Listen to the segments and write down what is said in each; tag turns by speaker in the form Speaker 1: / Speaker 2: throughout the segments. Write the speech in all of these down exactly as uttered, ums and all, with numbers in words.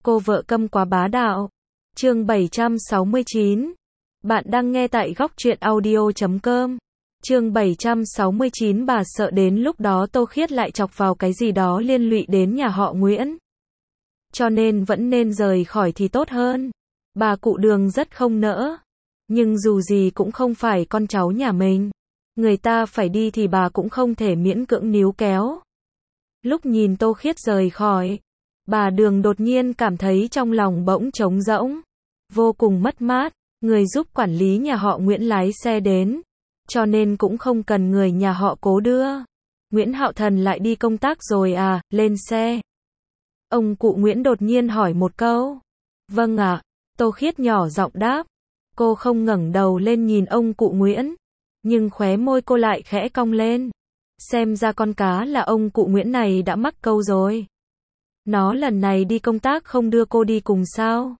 Speaker 1: Cô vợ câm quá bá đạo. Chương bảy trăm sáu mươi chín. Bạn đang nghe tại góc truyện audio chấm com. Chương bảy trăm sáu mươi chín. Bà sợ đến lúc đó Tô Khiết lại chọc vào cái gì đó liên lụy đến nhà họ Nguyễn. Cho nên vẫn nên rời khỏi thì tốt hơn. Bà cụ Đường rất không nỡ. Nhưng dù gì cũng không phải con cháu nhà mình. Người ta phải đi thì bà cũng không thể miễn cưỡng níu kéo. Lúc nhìn Tô Khiết rời khỏi, bà Đường đột nhiên cảm thấy trong lòng bỗng trống rỗng, vô cùng mất mát. Người giúp quản lý nhà họ Nguyễn lái xe đến, cho nên cũng không cần người nhà họ Cố đưa. Nguyễn Hạo Thần lại đi công tác rồi à? Lên xe. Ông cụ Nguyễn đột nhiên hỏi một câu. Vâng ạ. Tô Khiết nhỏ giọng đáp. Cô không ngẩng đầu lên nhìn ông cụ Nguyễn, nhưng khóe môi cô lại khẽ cong lên. Xem ra con cá là ông cụ Nguyễn này đã mắc câu rồi. Nó lần này đi công tác không đưa cô đi cùng sao?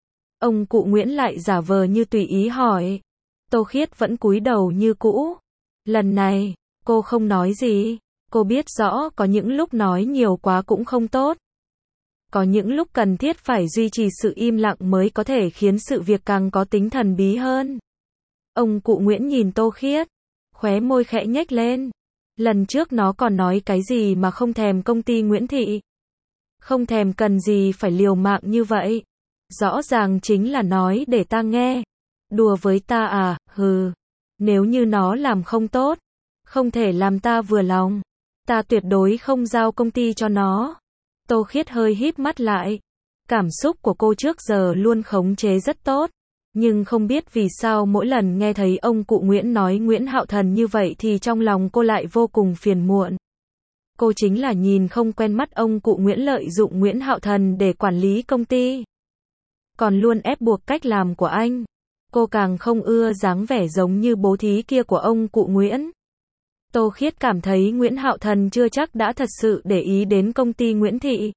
Speaker 1: Ông cụ Nguyễn lại giả vờ như tùy ý hỏi. Tô Khiết vẫn cúi đầu như cũ. Lần này, cô không nói gì. Cô biết rõ có những lúc nói nhiều quá cũng không tốt. Có những lúc cần thiết phải duy trì sự im lặng mới có thể khiến sự việc càng có tính thần bí hơn. Ông cụ Nguyễn nhìn Tô Khiết, khóe môi khẽ nhếch lên. Lần trước nó còn nói cái gì mà không thèm công ty Nguyễn Thị. Không thèm cần gì phải liều mạng như vậy. Rõ ràng chính là nói để ta nghe. Đùa với ta à, hừ. Nếu như nó làm không tốt, không thể làm ta vừa lòng, ta tuyệt đối không giao công ty cho nó. Tô Khiết hơi híp mắt lại. Cảm xúc của cô trước giờ luôn khống chế rất tốt. Nhưng không biết vì sao mỗi lần nghe thấy ông cụ Nguyễn nói Nguyễn Hạo Thần như vậy thì trong lòng cô lại vô cùng phiền muộn. Cô chính là nhìn không quen mắt ông cụ Nguyễn lợi dụng Nguyễn Hạo Thần để quản lý công ty. Còn luôn ép buộc cách làm của anh. Cô càng không ưa dáng vẻ giống như bố thí kia của ông cụ Nguyễn. Tô Khiết cảm thấy Nguyễn Hạo Thần chưa chắc đã thật sự để ý đến công ty Nguyễn Thị.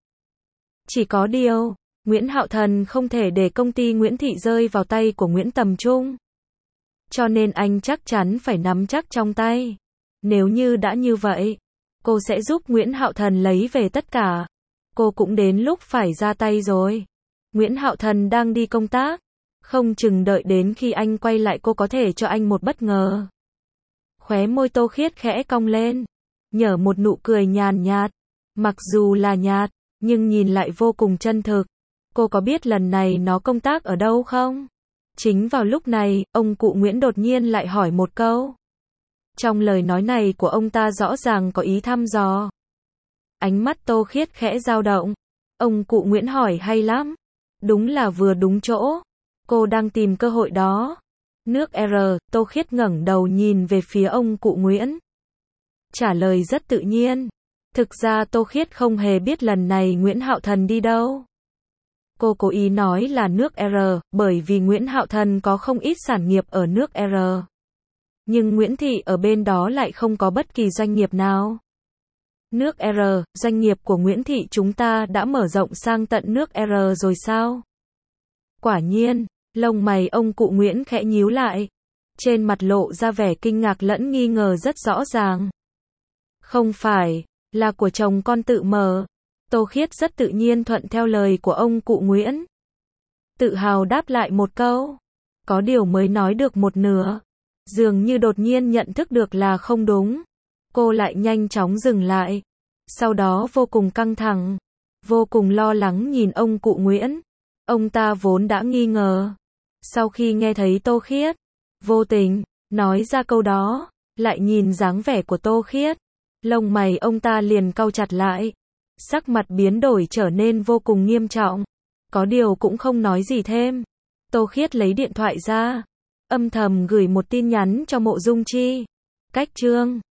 Speaker 1: Chỉ có điều, Nguyễn Hạo Thần không thể để công ty Nguyễn Thị rơi vào tay của Nguyễn Tầm Trung. Cho nên anh chắc chắn phải nắm chắc trong tay. Nếu như đã như vậy, cô sẽ giúp Nguyễn Hạo Thần lấy về tất cả. Cô cũng đến lúc phải ra tay rồi. Nguyễn Hạo Thần đang đi công tác. Không chừng đợi đến khi anh quay lại cô có thể cho anh một bất ngờ. Khóe môi Tô Khiết khẽ cong lên, nhở một nụ cười nhàn nhạt. Mặc dù là nhạt, nhưng nhìn lại vô cùng chân thực. Cô có biết lần này nó công tác ở đâu không? Chính vào lúc này, ông cụ Nguyễn đột nhiên lại hỏi một câu. Trong lời nói này của ông ta rõ ràng có ý thăm dò. Ánh mắt Tô Khiết khẽ dao động. Ông cụ Nguyễn hỏi hay lắm. Đúng là vừa đúng chỗ. Cô đang tìm cơ hội đó. Nước R, Tô Khiết ngẩng đầu nhìn về phía ông cụ Nguyễn. Trả lời rất tự nhiên. Thực ra Tô Khiết không hề biết lần này Nguyễn Hạo Thần đi đâu. Cô cố ý nói là nước R, bởi vì Nguyễn Hạo Thần có không ít sản nghiệp ở nước R. Nhưng Nguyễn Thị ở bên đó lại không có bất kỳ doanh nghiệp nào. Nước R, doanh nghiệp của Nguyễn Thị chúng ta đã mở rộng sang tận nước R rồi sao? Quả nhiên, lông mày ông cụ Nguyễn khẽ nhíu lại. Trên mặt lộ ra vẻ kinh ngạc lẫn nghi ngờ rất rõ ràng. Không phải, là của chồng con tự mở. Tô Khiết rất tự nhiên thuận theo lời của ông cụ Nguyễn. Tự hào đáp lại một câu. Có điều mới nói được một nửa. Dường như đột nhiên nhận thức được là không đúng. Cô lại nhanh chóng dừng lại. Sau đó vô cùng căng thẳng, vô cùng lo lắng nhìn ông cụ Nguyễn. Ông ta vốn đã nghi ngờ. Sau khi nghe thấy Tô Khiết vô tình nói ra câu đó, lại nhìn dáng vẻ của Tô Khiết, lông mày ông ta liền cau chặt lại. Sắc mặt biến đổi trở nên vô cùng nghiêm trọng. Có điều cũng không nói gì thêm. Tô Khiết lấy điện thoại ra, âm thầm gửi một tin nhắn cho Mộ Dung Chi. Cách chương